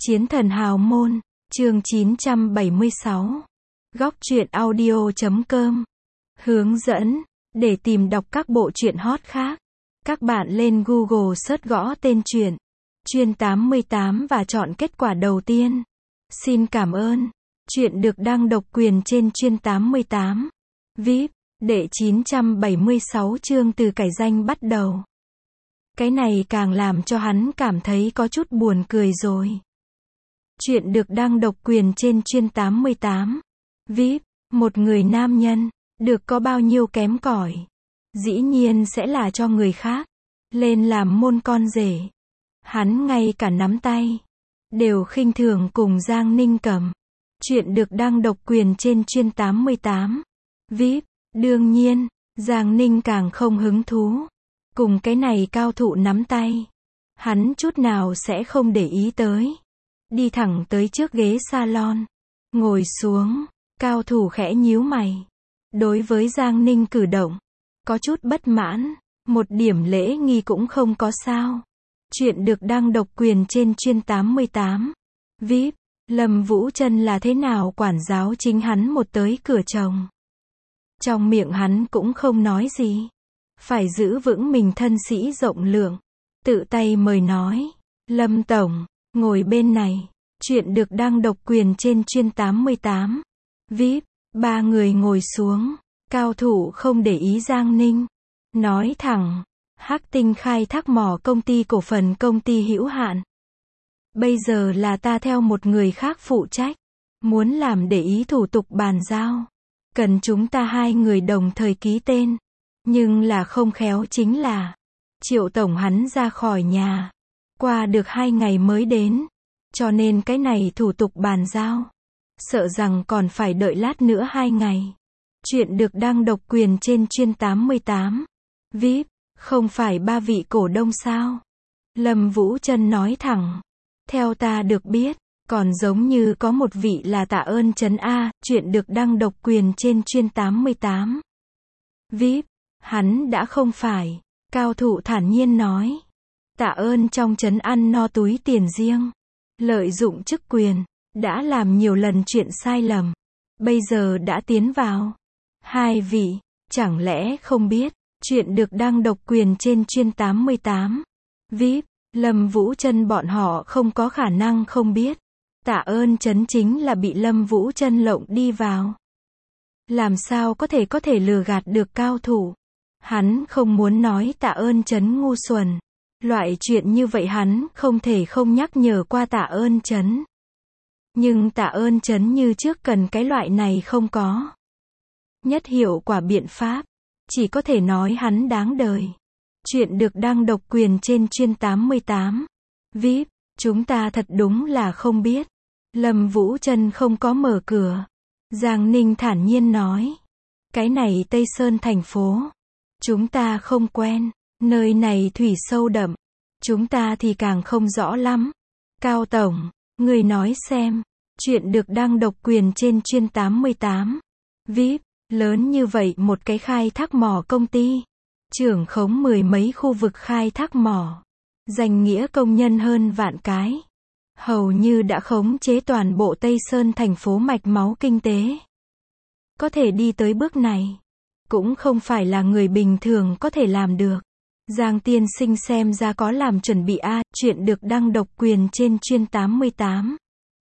Chiến thần hào môn, chương 976. Góc truyện audio.com. Hướng dẫn, để tìm đọc các bộ truyện hot khác. Các bạn lên Google search gõ tên truyện Chuyên 88 và chọn kết quả đầu tiên. Xin cảm ơn. Truyện được đăng độc quyền trên Chuyên 88. VIP, đệ 976 chương từ cải danh bắt đầu. Cái này càng làm cho hắn cảm thấy có chút buồn cười rồi. Chuyện được đăng độc quyền trên Chuyên 88. VIP, một người nam nhân, được có bao nhiêu kém cỏi, dĩ nhiên sẽ là cho người khác lên làm môn con rể. Hắn ngay cả nắm tay đều khinh thường cùng Giang Ninh Cầm. Chuyện được đăng độc quyền trên Chuyên 88. VIP, đương nhiên, Giang Ninh càng không hứng thú cùng cái này cao thủ nắm tay. Hắn chút nào sẽ không để ý tới. Đi thẳng tới trước ghế salon, ngồi xuống. Cao thủ khẽ nhíu mày. Đối với Giang Ninh cử động, có chút bất mãn. Một điểm lễ nghi cũng không có sao. Chuyện được đăng độc quyền trên Chuyên 88. VIP, Lâm Vũ Trân là thế nào quản giáo chính hắn một tới cửa chồng. Trong miệng hắn cũng không nói gì. Phải giữ vững mình thân sĩ rộng lượng. Tự tay mời nói. Lâm Tổng, ngồi bên này. Chuyện được đăng độc quyền trên Chuyên 88. VIP, ba người ngồi xuống. Cao thủ không để ý Giang Ninh. Nói thẳng. Hắc Tinh khai thác mỏ công ty cổ phần công ty hữu hạn. Bây giờ là ta theo một người khác phụ trách. Muốn làm để ý thủ tục bàn giao. Cần chúng ta hai người đồng thời ký tên. Nhưng là không khéo chính là Triệu Tổng hắn ra khỏi nhà. Qua được 2 ngày mới đến. Cho nên cái này thủ tục bàn giao. Sợ rằng còn phải đợi lát nữa 2 ngày. Chuyện được đăng độc quyền trên Chuyên 88. VIP, không phải 3 vị cổ đông sao? Lâm Vũ Trân nói thẳng. Theo ta được biết, còn giống như có một vị là Tạ Ơn Trấn A. Chuyện được đăng độc quyền trên Chuyên 88. VIP, hắn đã không phải. Cao thủ thản nhiên nói. Tạ Ơn trong trấn ăn no túi tiền riêng. Lợi dụng chức quyền. Đã làm nhiều lần chuyện sai lầm. Bây giờ đã tiến vào. Hai vị, chẳng lẽ không biết. Chuyện được đăng độc quyền trên Chuyên 88. VIP, Lâm Vũ Trân bọn họ không có khả năng không biết. Tạ Ơn Trấn chính là bị Lâm Vũ Trân lộng đi vào. Làm sao có thể lừa gạt được cao thủ. Hắn không muốn nói Tạ Ơn Trấn ngu xuẩn. Loại chuyện như vậy hắn không thể không nhắc nhở qua Tạ Ơn Trấn. Nhưng Tạ Ơn Trấn như trước cần cái loại này không có. Nhất hiệu quả biện pháp. Chỉ có thể nói hắn đáng đời. Chuyện được đăng độc quyền trên Chuyên 88. VIP, chúng ta thật đúng là không biết. Lâm Vũ Trân không có mở cửa. Giang Ninh thản nhiên nói. Cái này Tây Sơn thành phố. Chúng ta không quen. Nơi này thủy sâu đậm. Chúng ta thì càng không rõ lắm. Cao Tổng, người nói xem. Chuyện được đăng độc quyền trên Chuyên 88. VIP, lớn như vậy một cái khai thác mỏ công ty. Trưởng khống 10 mấy khu vực khai thác mỏ. Danh nghĩa công nhân hơn vạn cái. Hầu như đã khống chế toàn bộ Tây Sơn thành phố mạch máu kinh tế. Có thể đi tới bước này. Cũng không phải là người bình thường có thể làm được. Giang tiên sinh xem ra có làm chuẩn bị a. Chuyện được đăng độc quyền trên Chuyên 88.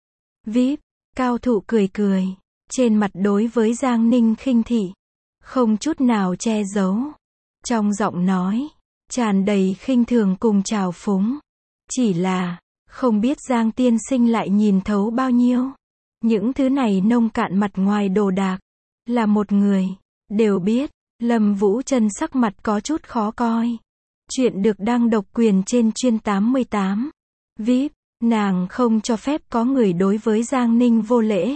VIP, cao thủ cười cười. Trên mặt đối với Giang Ninh khinh thị. Không chút nào che giấu. Trong giọng nói, tràn đầy khinh thường cùng trào phúng. Chỉ là, không biết Giang tiên sinh lại nhìn thấu bao nhiêu. Những thứ này nông cạn mặt ngoài đồ đạc. Là một người, đều biết. Lâm Vũ Trân sắc mặt có chút khó coi. Chuyện được đăng độc quyền trên Chuyên 88. VIP, nàng không cho phép có người đối với Giang Ninh vô lễ.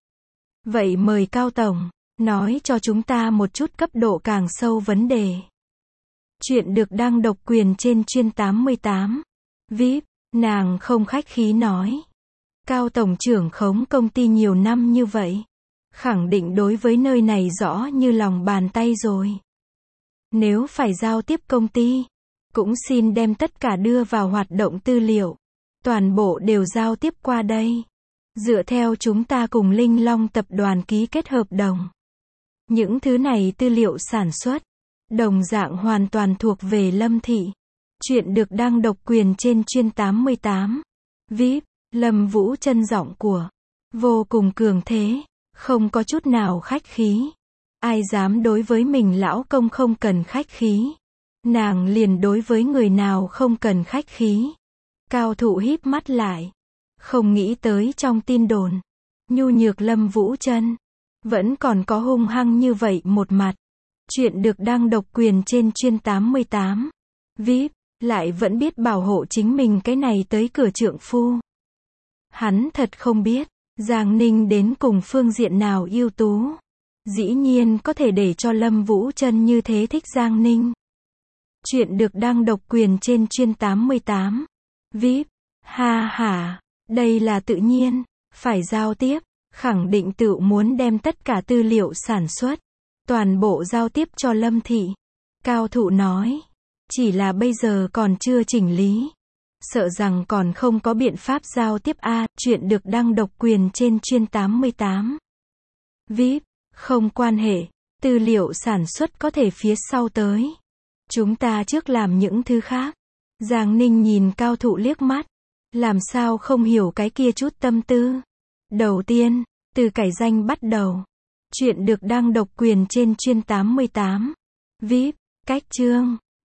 Vậy mời Cao Tổng, nói cho chúng ta một chút cấp độ càng sâu vấn đề. Chuyện được đăng độc quyền trên Chuyên 88. VIP, nàng không khách khí nói. Cao Tổng trưởng khống công ty nhiều năm như vậy. Khẳng định đối với nơi này rõ như lòng bàn tay rồi. Nếu phải giao tiếp công ty, cũng xin đem tất cả đưa vào hoạt động tư liệu. Toàn bộ đều giao tiếp qua đây. Dựa theo chúng ta cùng Linh Long tập đoàn ký kết hợp đồng. Những thứ này tư liệu sản xuất, đồng dạng hoàn toàn thuộc về Lâm Thị. Chuyện được đăng độc quyền trên chuyên 88. VIP, Lâm Vũ Trân giọng của vô cùng cường thế, không có chút nào khách khí. Ai dám đối với mình lão công không cần khách khí. Nàng liền đối với người nào không cần khách khí. Cao Thụ híp mắt lại. Không nghĩ tới trong tin đồn, nhu nhược Lâm Vũ Trân vẫn còn có hung hăng như vậy một mặt. Chuyện được đăng độc quyền trên chuyên 88. VIP, lại vẫn biết bảo hộ chính mình cái này tới cửa trượng phu. Hắn thật không biết, Giang Ninh đến cùng phương diện nào ưu tú. Dĩ nhiên có thể để cho Lâm Vũ Trân như thế thích Giang Ninh. Chuyện được đăng độc quyền trên chuyên 88. VIP, ha ha, đây là tự nhiên, phải giao tiếp, khẳng định tự muốn đem tất cả tư liệu sản xuất, toàn bộ giao tiếp cho Lâm Thị. Cao Thụ nói, chỉ là bây giờ còn chưa chỉnh lý. Sợ rằng còn không có biện pháp giao tiếp a. Chuyện được đăng độc quyền trên chuyên 88. VIP, không quan hệ, tư liệu sản xuất có thể phía sau tới. Chúng ta trước làm những thứ khác. Giang Ninh nhìn Cao Thụ liếc mắt, làm sao không hiểu cái kia chút tâm tư. Đầu tiên, từ cải danh bắt đầu. Chuyện được đăng độc quyền trên chuyên 88. VIP, cách chương.